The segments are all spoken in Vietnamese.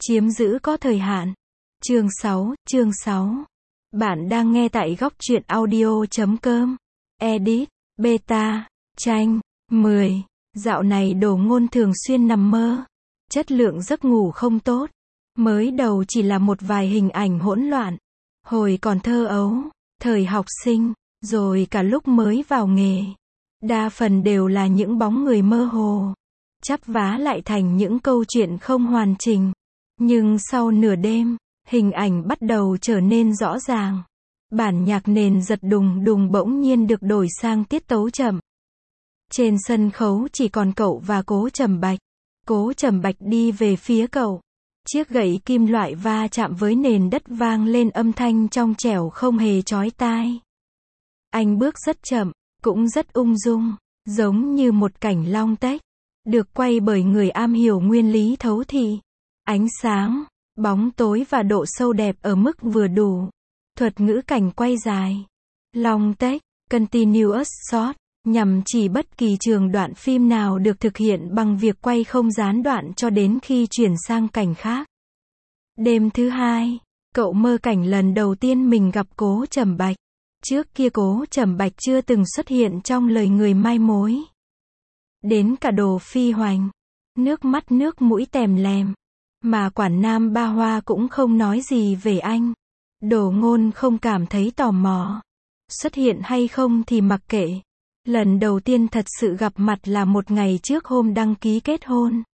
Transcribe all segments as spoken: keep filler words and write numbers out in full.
Chiếm giữ có thời hạn. Chương sáu, chương sáu. Bạn đang nghe tại góc truyện audio chấm com. Edit, beta, tranh, mười. Dạo này Đồ Ngôn thường xuyên nằm mơ. Chất lượng giấc ngủ không tốt. Mới đầu chỉ là một vài hình ảnh hỗn loạn. Hồi còn thơ ấu, thời học sinh, rồi cả lúc mới vào nghề. Đa phần đều là những bóng người mơ hồ. Chắp vá lại thành những câu chuyện không hoàn chỉnh. Nhưng sau nửa đêm, hình ảnh bắt đầu trở nên rõ ràng. Bản nhạc nền giật đùng đùng bỗng nhiên được đổi sang tiết tấu chậm. Trên sân khấu chỉ còn cậu và Cố Trầm Bạch. Cố Trầm Bạch đi về phía cậu. Chiếc gậy kim loại va chạm với nền đất vang lên âm thanh trong trẻo không hề chói tai. Anh bước rất chậm, cũng rất ung dung, giống như một cảnh long tếch, được quay bởi người am hiểu nguyên lý thấu thị. Ánh sáng, bóng tối và độ sâu đẹp ở mức vừa đủ. Thuật ngữ cảnh quay dài. Long take, continuous shot, nhằm chỉ bất kỳ trường đoạn phim nào được thực hiện bằng việc quay không gián đoạn cho đến khi chuyển sang cảnh khác. Đêm thứ hai, cậu mơ cảnh lần đầu tiên mình gặp Cố Trầm Bạch. Trước kia Cố Trầm Bạch chưa từng xuất hiện trong lời người mai mối. Đến cả Đồ Phi Hoành, nước mắt nước mũi tèm lèm. Mà quản nam Ba Hoa cũng không nói gì về anh. Đồ Ngôn không cảm thấy tò mò. Xuất hiện hay không thì mặc kệ. Lần đầu tiên thật sự gặp mặt là một ngày trước hôm đăng ký kết hôn.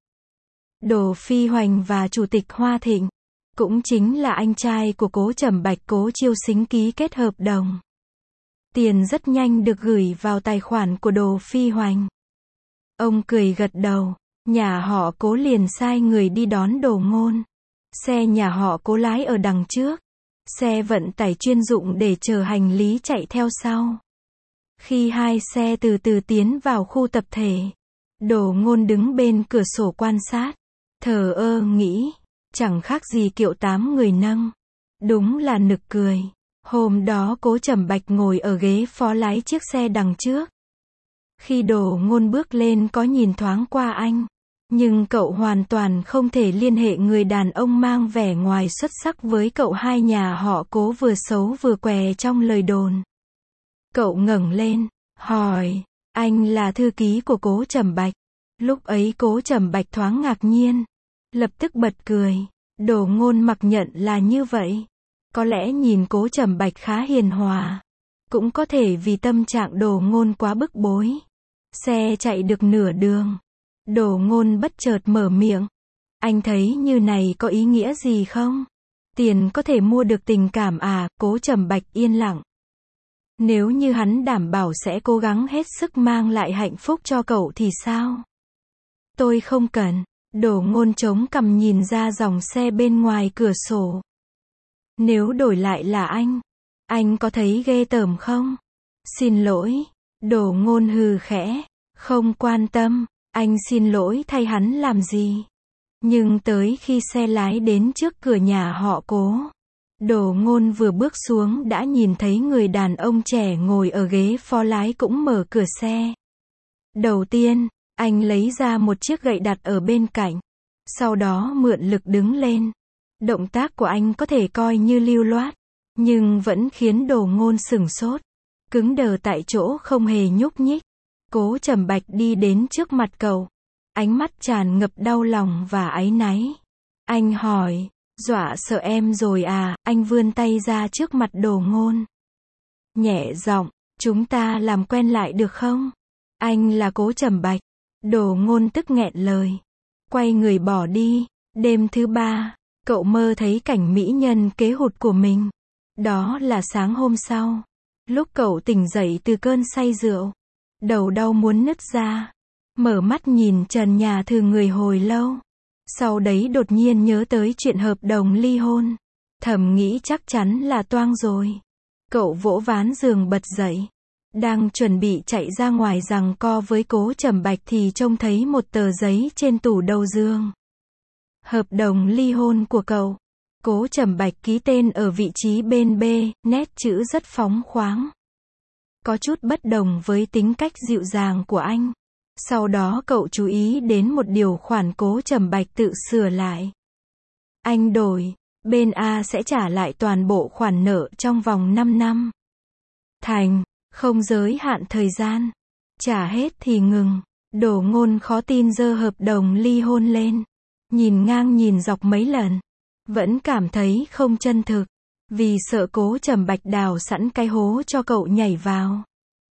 Đồ Phi Hoành và Chủ tịch Hoa Thịnh, cũng chính là anh trai của Cố Trầm Bạch, Cố Chiêu Xính ký kết hợp đồng. Tiền rất nhanh được gửi vào tài khoản của Đồ Phi Hoành. Ông cười gật đầu. Nhà họ Cố liền sai người đi đón Đồ Ngôn. Xe nhà họ Cố lái ở đằng trước. Xe vận tải chuyên dụng để chở hành lý chạy theo sau. Khi hai xe từ từ tiến vào khu tập thể, Đồ Ngôn đứng bên cửa sổ quan sát. Thờ ơ nghĩ, chẳng khác gì kiệu tám người nâng. Đúng là nực cười. Hôm đó Cố Trầm Bạch ngồi ở ghế phó lái chiếc xe đằng trước. Khi Đồ Ngôn bước lên có nhìn thoáng qua anh. Nhưng cậu hoàn toàn không thể liên hệ người đàn ông mang vẻ ngoài xuất sắc với cậu hai nhà họ Cố vừa xấu vừa què trong lời đồn. Cậu ngẩng lên, hỏi, anh là thư ký của Cố Trầm Bạch. Lúc ấy Cố Trầm Bạch thoáng ngạc nhiên, lập tức bật cười. Đồ Ngôn mặc nhận là như vậy. Có lẽ nhìn Cố Trầm Bạch khá hiền hòa. Cũng có thể vì tâm trạng Đồ Ngôn quá bức bối. Xe chạy được nửa đường. Đồ Ngôn bất chợt mở miệng. Anh thấy như này có ý nghĩa gì không? Tiền có thể mua được tình cảm à? Cố Trầm Bạch yên lặng. Nếu như hắn đảm bảo sẽ cố gắng hết sức mang lại hạnh phúc cho cậu thì sao? Tôi không cần. Đồ Ngôn chống cằm nhìn ra dòng xe bên ngoài cửa sổ. Nếu đổi lại là anh, anh có thấy ghê tởm không? Xin lỗi. Đồ Ngôn hừ khẽ. Không quan tâm. Anh xin lỗi thay hắn làm gì? Nhưng tới khi xe lái đến trước cửa nhà họ Cố, Đồ Ngôn vừa bước xuống đã nhìn thấy người đàn ông trẻ ngồi ở ghế phó lái cũng mở cửa xe. Đầu tiên, anh lấy ra một chiếc gậy đặt ở bên cạnh. Sau đó mượn lực đứng lên. Động tác của anh có thể coi như lưu loát, nhưng vẫn khiến Đồ Ngôn sửng sốt. Cứng đờ tại chỗ không hề nhúc nhích. Cố Trầm Bạch đi đến trước mặt cậu. Ánh mắt tràn ngập đau lòng và áy náy. Anh hỏi, dọa sợ em rồi à? Anh vươn tay ra trước mặt Đồ Ngôn. Nhẹ giọng, chúng ta làm quen lại được không? Anh là Cố Trầm Bạch. Đồ Ngôn tức nghẹn lời. Quay người bỏ đi. Đêm thứ ba, cậu mơ thấy cảnh mỹ nhân kế hụt của mình. Đó là sáng hôm sau. Lúc cậu tỉnh dậy từ cơn say rượu. Đầu đau muốn nứt ra. Mở mắt nhìn trần nhà thường người hồi lâu. Sau đấy đột nhiên nhớ tới chuyện hợp đồng ly hôn. Thầm nghĩ chắc chắn là toang rồi. Cậu vỗ ván giường bật dậy. Đang chuẩn bị chạy ra ngoài giằng co với Cố Trầm Bạch thì trông thấy một tờ giấy trên tủ đầu giường. Hợp đồng ly hôn của cậu. Cố Trầm Bạch ký tên ở vị trí bên B, nét chữ rất phóng khoáng. Có chút bất đồng với tính cách dịu dàng của anh. Sau đó cậu chú ý đến một điều khoản Cố Trầm Bạch tự sửa lại. Anh đổi, bên A sẽ trả lại toàn bộ khoản nợ trong vòng năm năm. Thành, không giới hạn thời gian. Trả hết thì ngừng. Đổ Ngôn khó tin giơ hợp đồng ly hôn lên. Nhìn ngang nhìn dọc mấy lần. Vẫn cảm thấy không chân thực. Vì sợ Cố Trầm Bạch đào sẵn cái hố cho cậu nhảy vào.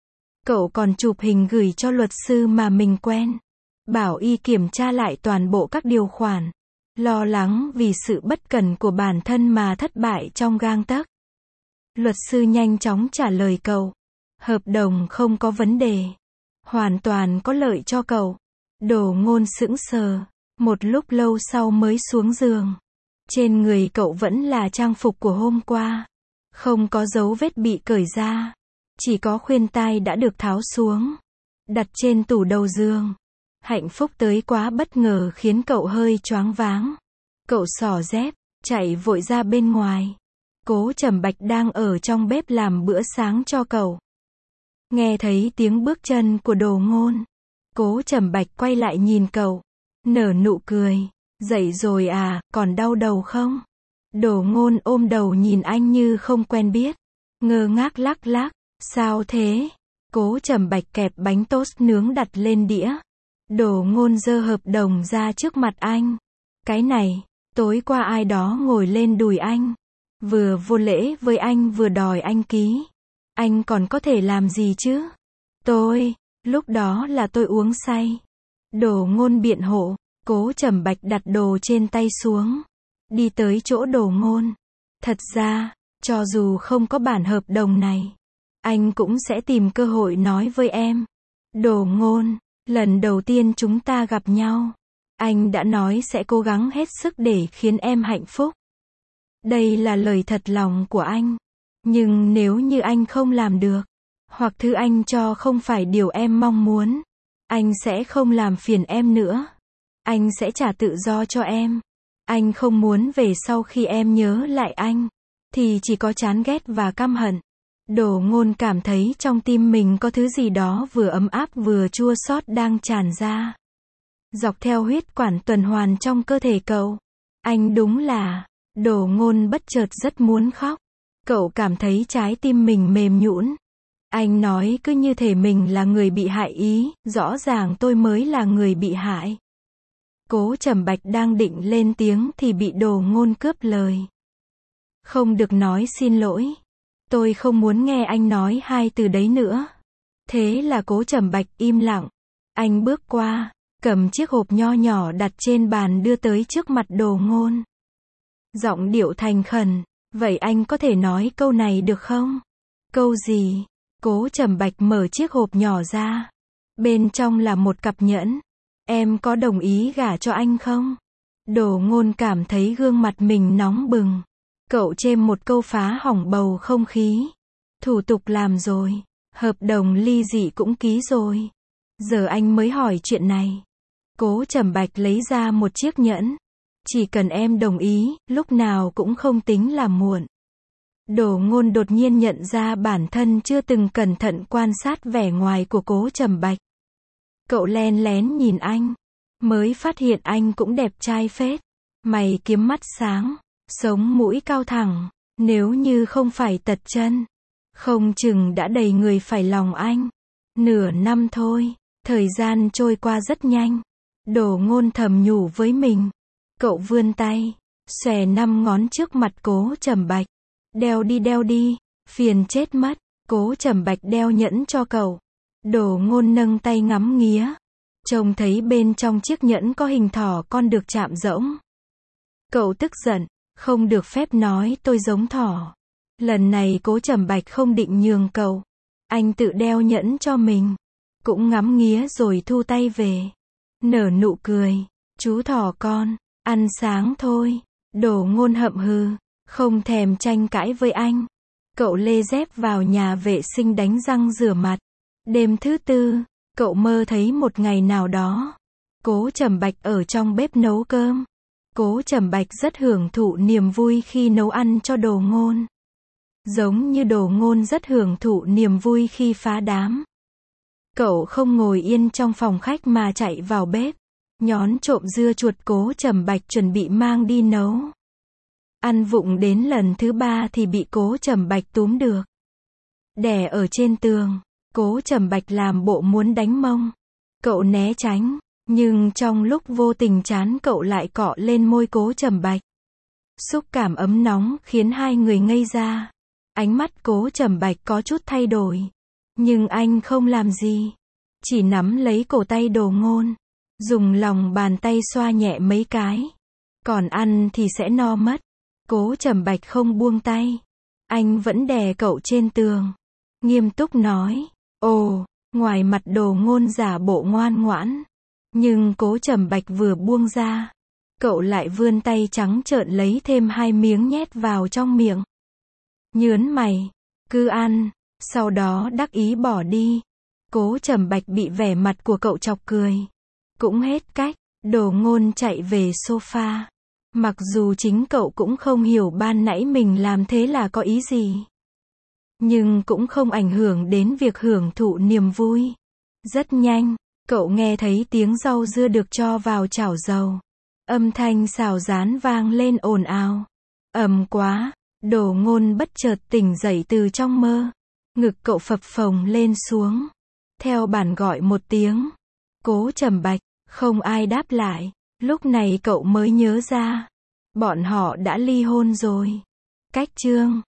Cậu còn chụp hình gửi cho luật sư mà mình quen. Bảo y kiểm tra lại toàn bộ các điều khoản. Lo lắng vì sự bất cẩn của bản thân mà thất bại trong gang tấc. Luật sư nhanh chóng trả lời cậu. Hợp đồng không có vấn đề. Hoàn toàn có lợi cho cậu. Đổ Ngôn sững sờ. Một lúc lâu sau mới xuống giường. Trên người cậu vẫn là trang phục của hôm qua. Không có dấu vết bị cởi ra. Chỉ có khuyên tai đã được tháo xuống. Đặt trên tủ đầu giường. Hạnh phúc tới quá bất ngờ khiến cậu hơi choáng váng. Cậu xỏ dép, chạy vội ra bên ngoài. Cố Trầm Bạch đang ở trong bếp làm bữa sáng cho cậu. Nghe thấy tiếng bước chân của Đồ Ngôn. Cố Trầm Bạch quay lại nhìn cậu. Nở nụ cười. Dậy rồi à, còn đau đầu không? Đồ Ngôn ôm đầu nhìn anh như không quen biết. Ngơ ngác lắc lắc. Sao thế? Cố Trầm Bạch kẹp bánh toast nướng đặt lên đĩa. Đồ Ngôn giơ hợp đồng ra trước mặt anh. Cái này, tối qua ai đó ngồi lên đùi anh. Vừa vô lễ với anh vừa đòi anh ký. Anh còn có thể làm gì chứ? Tôi, lúc đó là tôi uống say. Đồ Ngôn biện hộ. Cố Trầm Bạch đặt đồ trên tay xuống. Đi tới chỗ Đồ Ngôn. Thật ra, cho dù không có bản hợp đồng này, anh cũng sẽ tìm cơ hội nói với em. Đồ Ngôn, lần đầu tiên chúng ta gặp nhau, anh đã nói sẽ cố gắng hết sức để khiến em hạnh phúc. Đây là lời thật lòng của anh. Nhưng nếu như anh không làm được, hoặc thứ anh cho không phải điều em mong muốn, anh sẽ không làm phiền em nữa. Anh sẽ trả tự do cho em. Anh không muốn về sau khi em nhớ lại anh, thì chỉ có chán ghét và căm hận. Đồ Ngôn cảm thấy trong tim mình có thứ gì đó vừa ấm áp vừa chua xót đang tràn ra. Dọc theo huyết quản tuần hoàn trong cơ thể cậu. Anh đúng là, Đồ Ngôn bất chợt rất muốn khóc. Cậu cảm thấy trái tim mình mềm nhũn. Anh nói cứ như thể mình là người bị hại ý, rõ ràng tôi mới là người bị hại. Cố Trầm Bạch đang định lên tiếng thì bị Đồ Ngôn cướp lời. Không được nói xin lỗi. Tôi không muốn nghe anh nói hai từ đấy nữa. Thế là Cố Trầm Bạch im lặng. Anh bước qua, cầm chiếc hộp nho nhỏ đặt trên bàn đưa tới trước mặt Đồ Ngôn. Giọng điệu thành khẩn. Vậy anh có thể nói câu này được không? Câu gì? Cố Trầm Bạch mở chiếc hộp nhỏ ra. Bên trong là một cặp nhẫn. Em có đồng ý gả cho anh không? Đồ Ngôn cảm thấy gương mặt mình nóng bừng. Cậu chêm một câu phá hỏng bầu không khí. Thủ tục làm rồi. Hợp đồng ly dị cũng ký rồi. Giờ anh mới hỏi chuyện này. Cố Trầm Bạch lấy ra một chiếc nhẫn. Chỉ cần em đồng ý, lúc nào cũng không tính là muộn. Đồ Ngôn đột nhiên nhận ra bản thân chưa từng cẩn thận quan sát vẻ ngoài của Cố Trầm Bạch. Cậu len lén nhìn anh. Mới phát hiện anh cũng đẹp trai phết. Mày kiếm mắt sáng. Sống mũi cao thẳng. Nếu như không phải tật chân, không chừng đã đầy người phải lòng anh. Nửa năm thôi. Thời gian trôi qua rất nhanh. Đồ Ngôn thầm nhủ với mình. Cậu vươn tay. Xòe năm ngón trước mặt Cố Trầm Bạch. Đeo đi đeo đi. Phiền chết mất. Cố Trầm Bạch đeo nhẫn cho cậu. Đồ Ngôn nâng tay ngắm nghía. Trông thấy bên trong chiếc nhẫn có hình thỏ con được chạm rỗng. Cậu tức giận. Không được phép nói tôi giống thỏ. Lần này Cố Trầm Bạch không định nhường cậu. Anh tự đeo nhẫn cho mình. Cũng ngắm nghía rồi thu tay về. Nở nụ cười. Chú thỏ con. Ăn sáng thôi. Đồ Ngôn hậm hừ. Không thèm tranh cãi với anh. Cậu lê dép vào nhà vệ sinh đánh răng rửa mặt. Đêm thứ tư, cậu mơ thấy một ngày nào đó. Cố Trầm Bạch ở trong bếp nấu cơm. Cố Trầm Bạch rất hưởng thụ niềm vui khi nấu ăn cho Đồ Ngôn. Giống như Đồ Ngôn rất hưởng thụ niềm vui khi phá đám. Cậu không ngồi yên trong phòng khách mà chạy vào bếp. Nhón trộm dưa chuột Cố Trầm Bạch chuẩn bị mang đi nấu. Ăn vụng đến lần thứ ba thì bị Cố Trầm Bạch túm được. Đè ở trên tường. Cố Trầm Bạch làm bộ muốn đánh mông. Cậu né tránh. Nhưng trong lúc vô tình trán cậu lại cọ lên môi Cố Trầm Bạch. Xúc cảm ấm nóng khiến hai người ngây ra. Ánh mắt Cố Trầm Bạch có chút thay đổi. Nhưng anh không làm gì. Chỉ nắm lấy cổ tay Đồ Ngôn. Dùng lòng bàn tay xoa nhẹ mấy cái. Còn ăn thì sẽ no mất. Cố Trầm Bạch không buông tay. Anh vẫn đè cậu trên tường. Nghiêm túc nói. Ồ, ngoài mặt Đồ Ngôn giả bộ ngoan ngoãn. Nhưng Cố Trầm Bạch vừa buông ra. Cậu lại vươn tay trắng trợn lấy thêm hai miếng nhét vào trong miệng. Nhớn mày. Cứ ăn. Sau đó đắc ý bỏ đi. Cố Trầm Bạch bị vẻ mặt của cậu chọc cười. Cũng hết cách. Đồ Ngôn chạy về sofa. Mặc dù chính cậu cũng không hiểu ban nãy mình làm thế là có ý gì. Nhưng cũng không ảnh hưởng đến việc hưởng thụ niềm vui. Rất nhanh, cậu nghe thấy tiếng rau dưa được cho vào chảo dầu. Âm thanh xào rán vang lên ồn ào. Ầm quá, Đồ Ngôn bất chợt tỉnh dậy từ trong mơ. Ngực cậu phập phồng lên xuống. Theo bản gọi một tiếng. Cố Trầm Bạch, không ai đáp lại. Lúc này cậu mới nhớ ra. Bọn họ đã ly hôn rồi. Cách chương